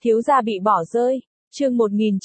Thiếu gia bị bỏ rơi. Chương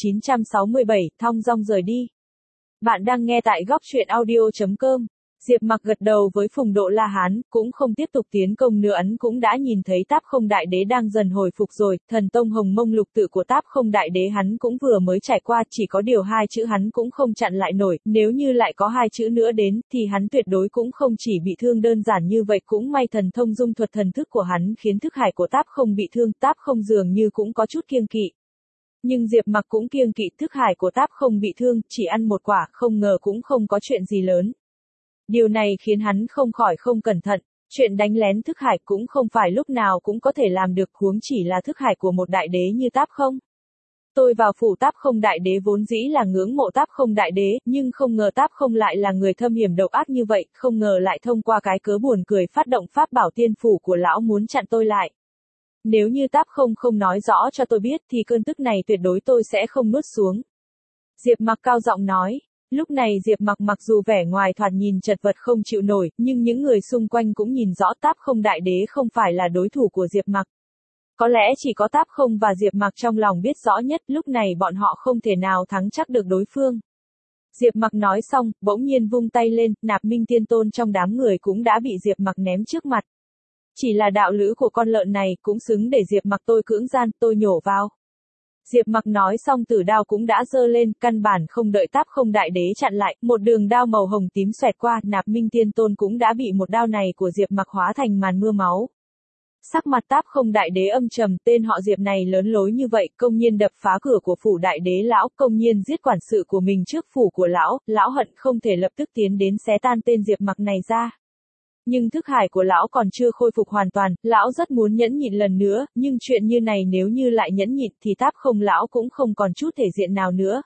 1967, thong dong rời đi. Bạn đang nghe tại góc truyện audio.com. Diệp Mặc gật đầu với Phùng Độ La Hán, cũng không tiếp tục tiến công nữa. Ấn cũng đã nhìn thấy Táp Không Đại Đế đang dần hồi phục rồi, thần tông Hồng Mông Lục Tự của Táp Không Đại Đế hắn cũng vừa mới trải qua, chỉ có điều hai chữ hắn cũng không chặn lại nổi, nếu như lại có hai chữ nữa đến, thì hắn tuyệt đối cũng không chỉ bị thương đơn giản như vậy. Cũng may thần thông dung thuật thần thức của hắn khiến thức hải của Táp Không bị thương, Táp Không dường như cũng có chút kiêng kỵ. Nhưng Diệp Mặc cũng kiêng kỵ thức hải của Táp Không bị thương, chỉ ăn một quả, không ngờ cũng không có chuyện gì lớn. Điều này khiến hắn không khỏi không cẩn thận, chuyện đánh lén thức hải cũng không phải lúc nào cũng có thể làm được, huống chỉ là thức hải của một đại đế như Táp Không. Tôi vào phủ Táp Không Đại Đế vốn dĩ là ngưỡng mộ Táp Không Đại Đế, nhưng không ngờ Táp Không lại là người thâm hiểm độc ác như vậy, không ngờ lại thông qua cái cớ buồn cười phát động pháp bảo tiên phủ của lão muốn chặn tôi lại. Nếu như Táp Không không nói rõ cho tôi biết thì cơn tức này tuyệt đối tôi sẽ không nuốt xuống. Diệp Mặc cao giọng nói. Lúc này Diệp Mặc mặc dù vẻ ngoài thoạt nhìn chật vật không chịu nổi, nhưng những người xung quanh cũng nhìn rõ Táp Không Đại Đế không phải là đối thủ của Diệp Mặc. Có lẽ chỉ có Táp Không và Diệp Mặc trong lòng biết rõ nhất, lúc này bọn họ không thể nào thắng chắc được đối phương. Diệp Mặc nói xong, bỗng nhiên vung tay lên, Nạp Minh Tiên Tôn trong đám người cũng đã bị Diệp Mặc ném trước mặt. Chỉ là đạo lữ của con lợn này cũng xứng để Diệp Mặc tôi cưỡng gian, tôi nhổ vào. Diệp Mặc nói xong tử đao cũng đã giơ lên, căn bản không đợi Táp Không Đại Đế chặn lại, một đường đao màu hồng tím xoẹt qua, Nạp Minh Tiên Tôn cũng đã bị một đao này của Diệp Mặc hóa thành màn mưa máu. Sắc mặt Táp Không Đại Đế âm trầm, tên họ Diệp này lớn lối như vậy, công nhiên đập phá cửa của phủ Đại Đế lão, công nhiên giết quản sự của mình trước phủ của lão hận không thể lập tức tiến đến xé tan tên Diệp Mặc này ra. Nhưng thức hải của lão còn chưa khôi phục hoàn toàn, lão rất muốn nhẫn nhịn lần nữa, nhưng chuyện như này nếu như lại nhẫn nhịn thì Táp Không lão cũng không còn chút thể diện nào nữa.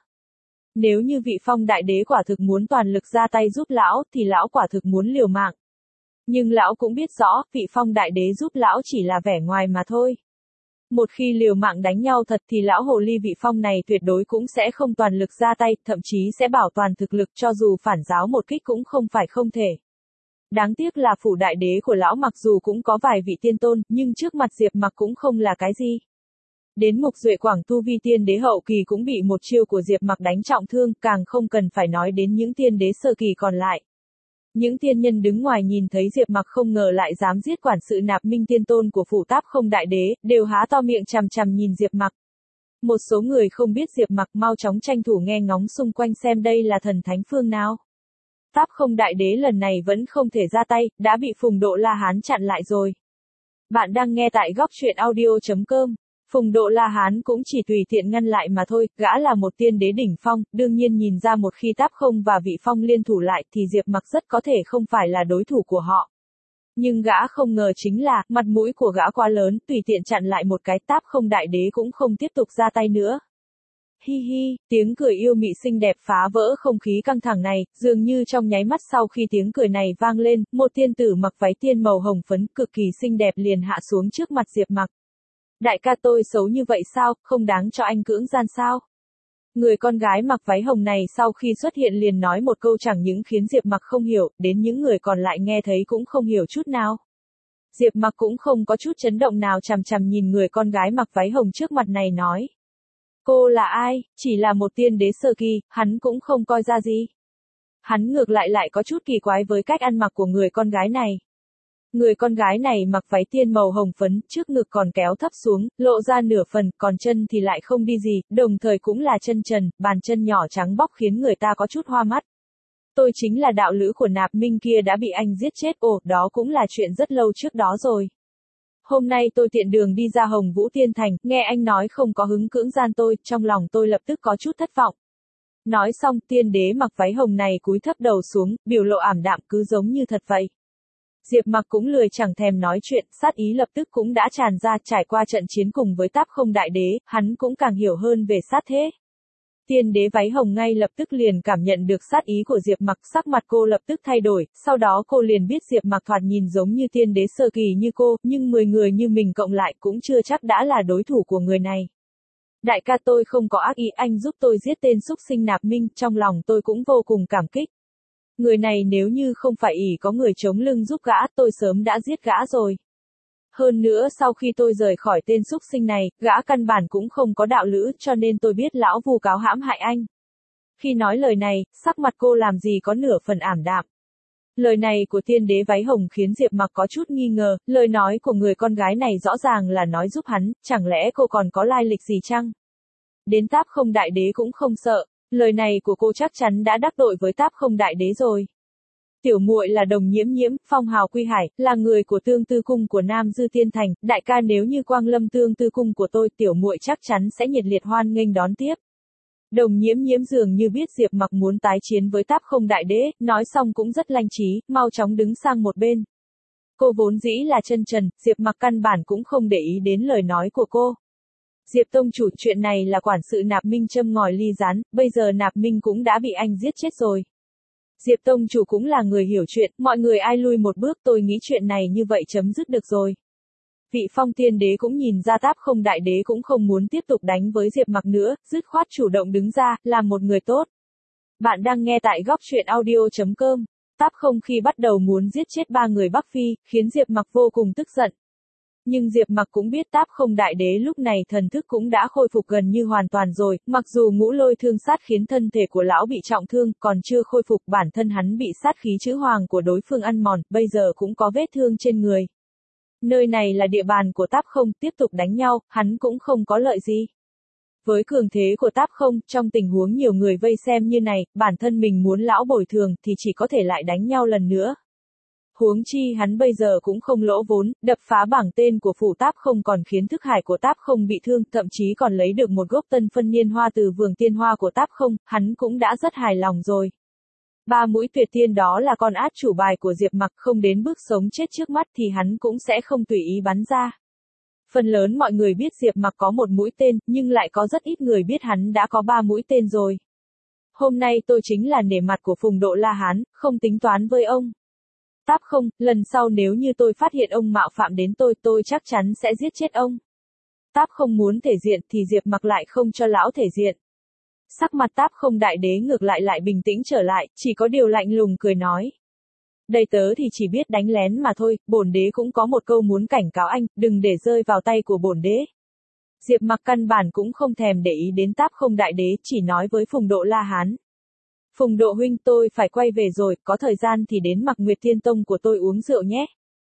Nếu như Vị Phong Đại Đế quả thực muốn toàn lực ra tay giúp lão, thì lão quả thực muốn liều mạng. Nhưng lão cũng biết rõ, Vị Phong Đại Đế giúp lão chỉ là vẻ ngoài mà thôi. Một khi liều mạng đánh nhau thật thì lão hồ ly Vị Phong này tuyệt đối cũng sẽ không toàn lực ra tay, thậm chí sẽ bảo toàn thực lực, cho dù phản giáo một kích cũng không phải không thể. Đáng tiếc là phủ đại đế của lão mặc dù cũng có vài vị tiên tôn, nhưng trước mặt Diệp Mặc cũng không là cái gì. Đến Mục Duệ Quảng tu vi tiên đế hậu kỳ cũng bị một chiêu của Diệp Mặc đánh trọng thương, càng không cần phải nói đến những tiên đế sơ kỳ còn lại. Những tiên nhân đứng ngoài nhìn thấy Diệp Mặc không ngờ lại dám giết quản sự Nạp Minh Tiên Tôn của phủ Táp Không Đại Đế, đều há to miệng chằm chằm nhìn Diệp Mặc. Một số người không biết Diệp Mặc mau chóng tranh thủ nghe ngóng xung quanh xem đây là thần thánh phương nào. Táp Không Đại Đế lần này vẫn không thể ra tay, đã bị Phùng Độ La Hán chặn lại rồi. Bạn đang nghe tại góc truyện audio.com. Phùng Độ La Hán cũng chỉ tùy tiện ngăn lại mà thôi, gã là một tiên đế đỉnh phong, đương nhiên nhìn ra một khi Táp Không và Vị Phong liên thủ lại thì Diệp Mặc rất có thể không phải là đối thủ của họ. Nhưng gã không ngờ chính là, mặt mũi của gã quá lớn, tùy tiện chặn lại một cái, Táp Không Đại Đế cũng không tiếp tục ra tay nữa. Hi hi, tiếng cười yêu mị xinh đẹp phá vỡ không khí căng thẳng này, dường như trong nháy mắt sau khi tiếng cười này vang lên, một tiên tử mặc váy tiên màu hồng phấn cực kỳ xinh đẹp liền hạ xuống trước mặt Diệp Mặc. Đại ca tôi xấu như vậy sao, không đáng cho anh cưỡng gian sao? Người con gái mặc váy hồng này sau khi xuất hiện liền nói một câu chẳng những khiến Diệp Mặc không hiểu, đến những người còn lại nghe thấy cũng không hiểu chút nào. Diệp Mặc cũng không có chút chấn động nào chằm chằm nhìn người con gái mặc váy hồng trước mặt này nói. Cô là ai, chỉ là một tiên đế sơ kỳ, hắn cũng không coi ra gì. Hắn ngược lại có chút kỳ quái với cách ăn mặc của người con gái này. Người con gái này mặc váy tiên màu hồng phấn, trước ngực còn kéo thấp xuống, lộ ra nửa phần, còn chân thì lại không đi gì, đồng thời cũng là chân trần, bàn chân nhỏ trắng bóc khiến người ta có chút hoa mắt. Tôi chính là đạo lữ của Nạp Minh kia đã bị anh giết chết, đó cũng là chuyện rất lâu trước đó rồi. Hôm nay tôi tiện đường đi ra Hồng Vũ Tiên Thành, nghe anh nói không có hứng cưỡng gian tôi, trong lòng tôi lập tức có chút thất vọng. Nói xong, tiên đế mặc váy hồng này cúi thấp đầu xuống, biểu lộ ảm đạm cứ giống như thật vậy. Diệp Mặc cũng lười chẳng thèm nói chuyện, sát ý lập tức cũng đã tràn ra, trải qua trận chiến cùng với Táp Không Đại Đế, hắn cũng càng hiểu hơn về sát thế. Tiên đế váy hồng ngay lập tức liền cảm nhận được sát ý của Diệp Mặc, sắc mặt cô lập tức thay đổi, sau đó cô liền biết Diệp Mặc thoạt nhìn giống như tiên đế sơ kỳ như cô, nhưng 10 người như mình cộng lại cũng chưa chắc đã là đối thủ của người này. Đại ca tôi không có ác ý, anh giúp tôi giết tên xúc sinh Nạp Minh, trong lòng tôi cũng vô cùng cảm kích. Người này nếu như không phải ỷ có người chống lưng giúp gã, tôi sớm đã giết gã rồi. Hơn nữa sau khi tôi rời khỏi tên súc sinh này, gã căn bản cũng không có đạo lữ cho nên tôi biết lão vu cáo hãm hại anh. Khi nói lời này, sắc mặt cô làm gì có nửa phần ảm đạm. Lời này của tiên đế váy hồng khiến Diệp Mặc có chút nghi ngờ, lời nói của người con gái này rõ ràng là nói giúp hắn, chẳng lẽ cô còn có lai lịch gì chăng? Đến Táp Không Đại Đế cũng không sợ, lời này của cô chắc chắn đã đắc tội với Táp Không Đại Đế rồi. Tiểu muội là Đồng Nhiễm Nhiễm, phong hào Quy Hải, là người của Tương Tư cung của Nam Dư Tiên Thành, đại ca nếu như quang lâm Tương Tư cung của tôi, tiểu muội chắc chắn sẽ nhiệt liệt hoan nghênh đón tiếp. Đồng Nhiễm Nhiễm dường như biết Diệp Mặc muốn tái chiến với Táp Không Đại Đế, nói xong cũng rất lanh trí, mau chóng đứng sang một bên. Cô vốn dĩ là chân trần, Diệp Mặc căn bản cũng không để ý đến lời nói của cô. Diệp tông chủ, chuyện này là quản sự Nạp Minh châm ngòi ly rán, bây giờ Nạp Minh cũng đã bị anh giết chết rồi. Diệp tông chủ cũng là người hiểu chuyện, mọi người ai lui một bước, tôi nghĩ chuyện này như vậy chấm dứt được rồi. Vị Phong Tiên Đế cũng nhìn ra Táp Không Đại Đế cũng không muốn tiếp tục đánh với Diệp Mặc nữa, dứt khoát chủ động đứng ra, làm một người tốt. Bạn đang nghe tại góc truyện audio.com. Táp Không khi bắt đầu muốn giết chết ba người Bắc Phi, khiến Diệp Mặc vô cùng tức giận. Nhưng Diệp Mặc cũng biết Táp Không Đại Đế lúc này thần thức cũng đã khôi phục gần như hoàn toàn rồi, mặc dù ngũ lôi thương sát khiến thân thể của lão bị trọng thương, còn chưa khôi phục, bản thân hắn bị sát khí chữ hoàng của đối phương ăn mòn, bây giờ cũng có vết thương trên người. Nơi này là địa bàn của Táp Không, tiếp tục đánh nhau, hắn cũng không có lợi gì. Với cường thế của Táp Không, trong tình huống nhiều người vây xem như này, bản thân mình muốn lão bồi thường thì chỉ có thể lại đánh nhau lần nữa. Huống chi hắn bây giờ cũng không lỗ vốn, đập phá bảng tên của phủ Táp Không còn khiến thức hải của Táp Không bị thương, thậm chí còn lấy được một gốc tân phân niên hoa từ vườn tiên hoa của Táp Không, hắn cũng đã rất hài lòng rồi. Ba mũi tuyệt tiên đó là con át chủ bài của Diệp Mặc, không đến bước sống chết trước mắt thì hắn cũng sẽ không tùy ý bắn ra. Phần lớn mọi người biết Diệp Mặc có một mũi tên, nhưng lại có rất ít người biết hắn đã có ba mũi tên rồi. Hôm nay tôi chính là nể mặt của Phùng Độ La Hán, không tính toán với ông. Táp Không, lần sau nếu như tôi phát hiện ông mạo phạm đến tôi chắc chắn sẽ giết chết ông. Táp Không muốn thể diện thì Diệp Mặc lại không cho lão thể diện. Sắc mặt Táp Không Đại Đế ngược lại bình tĩnh trở lại, chỉ có điều lạnh lùng cười nói. Đây tớ thì chỉ biết đánh lén mà thôi, bổn đế cũng có một câu muốn cảnh cáo anh, đừng để rơi vào tay của bổn đế. Diệp Mặc căn bản cũng không thèm để ý đến Táp Không Đại Đế, chỉ nói với Phùng Độ La Hán. Phùng Độ huynh, tôi phải quay về rồi, có thời gian thì đến Mặc Nguyệt Thiên Tông của tôi uống rượu nhé.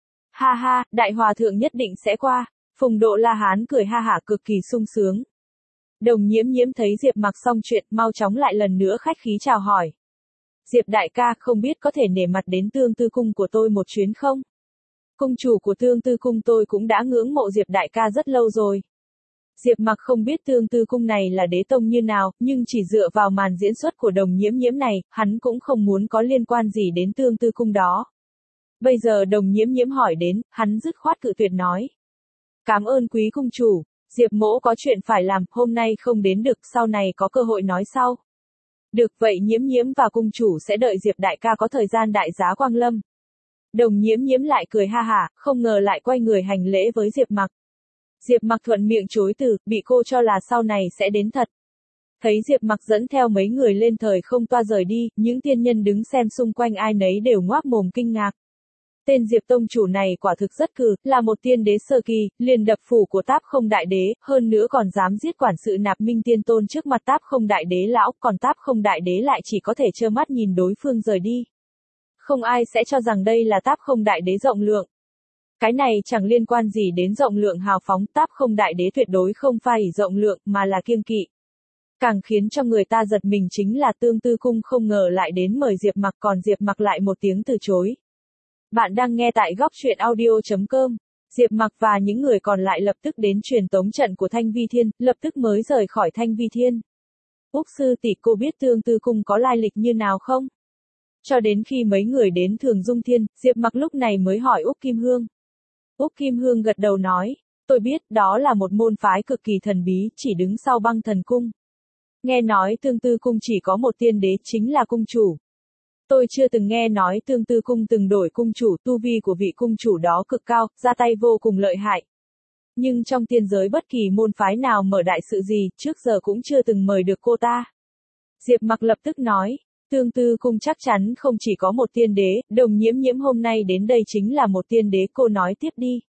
Ha ha, đại hòa thượng nhất định sẽ qua. Phùng Độ La Hán cười ha hả cực kỳ sung sướng. Đồng Nhiễm Nhiễm thấy Diệp Mặc xong chuyện, mau chóng lại lần nữa khách khí chào hỏi. Diệp đại ca, không biết có thể nể mặt đến Tương Tư cung của tôi một chuyến không? Cung chủ của Tương Tư cung tôi cũng đã ngưỡng mộ Diệp đại ca rất lâu rồi. Diệp Mặc không biết Tương Tư cung này là đế tông như nào, nhưng chỉ dựa vào màn diễn xuất của Đồng Nhiễm Nhiễm này, hắn cũng không muốn có liên quan gì đến Tương Tư cung đó. Bây giờ Đồng Nhiễm Nhiễm hỏi đến, hắn dứt khoát cự tuyệt nói. Cảm ơn quý cung chủ, Diệp mỗ có chuyện phải làm, hôm nay không đến được, sau này có cơ hội nói sau. Được vậy Nhiễm Nhiễm và cung chủ sẽ đợi Diệp đại ca có thời gian đại giá quang lâm. Đồng Nhiễm Nhiễm lại cười ha hả, không ngờ lại quay người hành lễ với Diệp Mặc. Diệp Mặc thuận miệng chối từ, bị cô cho là sau này sẽ đến thật. Thấy Diệp Mặc dẫn theo mấy người lên thời không toa rời đi, những tiên nhân đứng xem xung quanh ai nấy đều ngoác mồm kinh ngạc. Tên Diệp tông chủ này quả thực rất cừ, là một tiên đế sơ kỳ, liền đập phủ của Táp Không Đại Đế, hơn nữa còn dám giết quản sự Nạp Minh Tiên Tôn trước mặt Táp Không Đại Đế lão, còn Táp Không Đại Đế lại chỉ có thể trơ mắt nhìn đối phương rời đi. Không ai sẽ cho rằng đây là Táp Không Đại Đế rộng lượng. Cái này chẳng liên quan gì đến rộng lượng hào phóng, Táp Không Đại Đế tuyệt đối không phải rộng lượng, mà là kiêng kỵ. Càng khiến cho người ta giật mình chính là Tương Tư cung không ngờ lại đến mời Diệp Mặc, còn Diệp Mặc lại một tiếng từ chối. Bạn đang nghe tại góc truyện audio.com. Diệp Mặc và những người còn lại lập tức đến truyền tống trận của Thanh Vi Thiên, lập tức mới rời khỏi Thanh Vi Thiên. Úc sư tỷ, cô biết Tương Tư cung có lai lịch như nào không? Cho đến khi mấy người đến Thường Dung Thiên, Diệp Mặc lúc này mới hỏi Úc Kim Hương. Úc Kim Hương gật đầu nói, tôi biết, đó là một môn phái cực kỳ thần bí, chỉ đứng sau Băng Thần cung. Nghe nói Tương Tư cung chỉ có một tiên đế, chính là cung chủ. Tôi chưa từng nghe nói Tương Tư cung từng đổi cung chủ, tu vi của vị cung chủ đó cực cao, ra tay vô cùng lợi hại. Nhưng trong tiên giới bất kỳ môn phái nào mở đại sự gì, trước giờ cũng chưa từng mời được cô ta. Diệp Mặc lập tức nói, Tương Tư cung chắc chắn không chỉ có một tiên đế, Đồng Nhiễm Nhiễm hôm nay đến đây chính là một tiên đế, cô nói tiếp đi.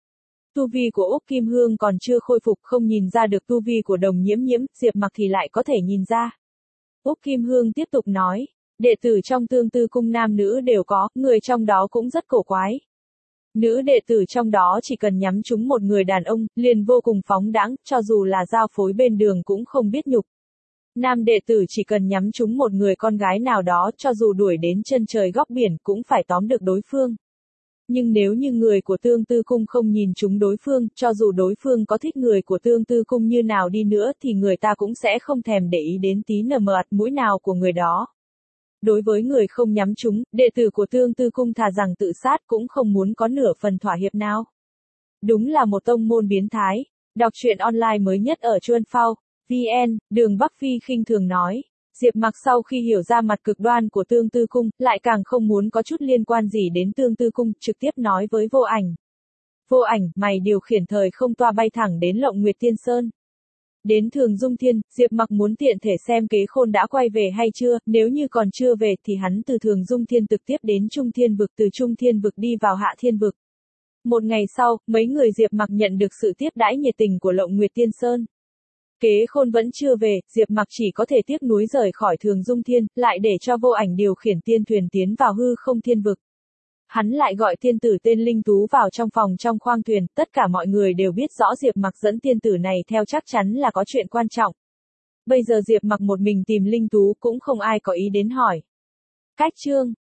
Tu vi của Úc Kim Hương còn chưa khôi phục, không nhìn ra được tu vi của Đồng Nhiễm Nhiễm, Diệp Mặc thì lại có thể nhìn ra. Úc Kim Hương tiếp tục nói, đệ tử trong Tương Tư Cung nam nữ đều có, người trong đó cũng rất cổ quái. Nữ đệ tử trong đó chỉ cần nhắm trúng một người đàn ông, liền vô cùng phóng đãng, cho dù là giao phối bên đường cũng không biết nhục. Nam đệ tử chỉ cần nhắm trúng một người con gái nào đó, cho dù đuổi đến chân trời góc biển cũng phải tóm được đối phương. Nhưng nếu như người của Tương Tư Cung không nhìn trúng đối phương, cho dù đối phương có thích người của Tương Tư Cung như nào đi nữa thì người ta cũng sẽ không thèm để ý đến tí mặt mũi nào của người đó. Đối với người không nhắm trúng, đệ tử của Tương Tư Cung thà rằng tự sát cũng không muốn có nửa phần thỏa hiệp nào. Đúng là một tông môn biến thái. Đọc truyện online mới nhất ở Chuan Phao, VN, Đường Bắc Phi khinh thường nói. Diệp Mặc sau khi hiểu ra mặt cực đoan của Tương Tư Cung, lại càng không muốn có chút liên quan gì đến Tương Tư Cung, trực tiếp nói với Vô Ảnh. Vô Ảnh, mày điều khiển thời không toa bay thẳng đến Lộng Nguyệt Tiên Sơn. Đến Thường Dung Thiên, Diệp Mặc muốn tiện thể xem Kế Khôn đã quay về hay chưa, nếu như còn chưa về thì hắn từ Thường Dung Thiên trực tiếp đến Trung Thiên Vực, từ Trung Thiên Vực đi vào Hạ Thiên Vực. Một ngày sau, mấy người Diệp Mặc nhận được sự tiếp đãi nhiệt tình của Lộng Nguyệt Tiên Sơn. Kế Khôn vẫn chưa về, Diệp Mặc chỉ có thể tiếc nuối rời khỏi Thường Dung Thiên, lại để cho Vô Ảnh điều khiển tiên thuyền tiến vào hư không thiên vực. Hắn lại gọi tiên tử tên Linh Tú vào trong phòng trong khoang thuyền, tất cả mọi người đều biết rõ Diệp Mặc dẫn tiên tử này theo chắc chắn là có chuyện quan trọng. Bây giờ Diệp Mặc một mình tìm Linh Tú cũng không ai có ý đến hỏi. Cách chương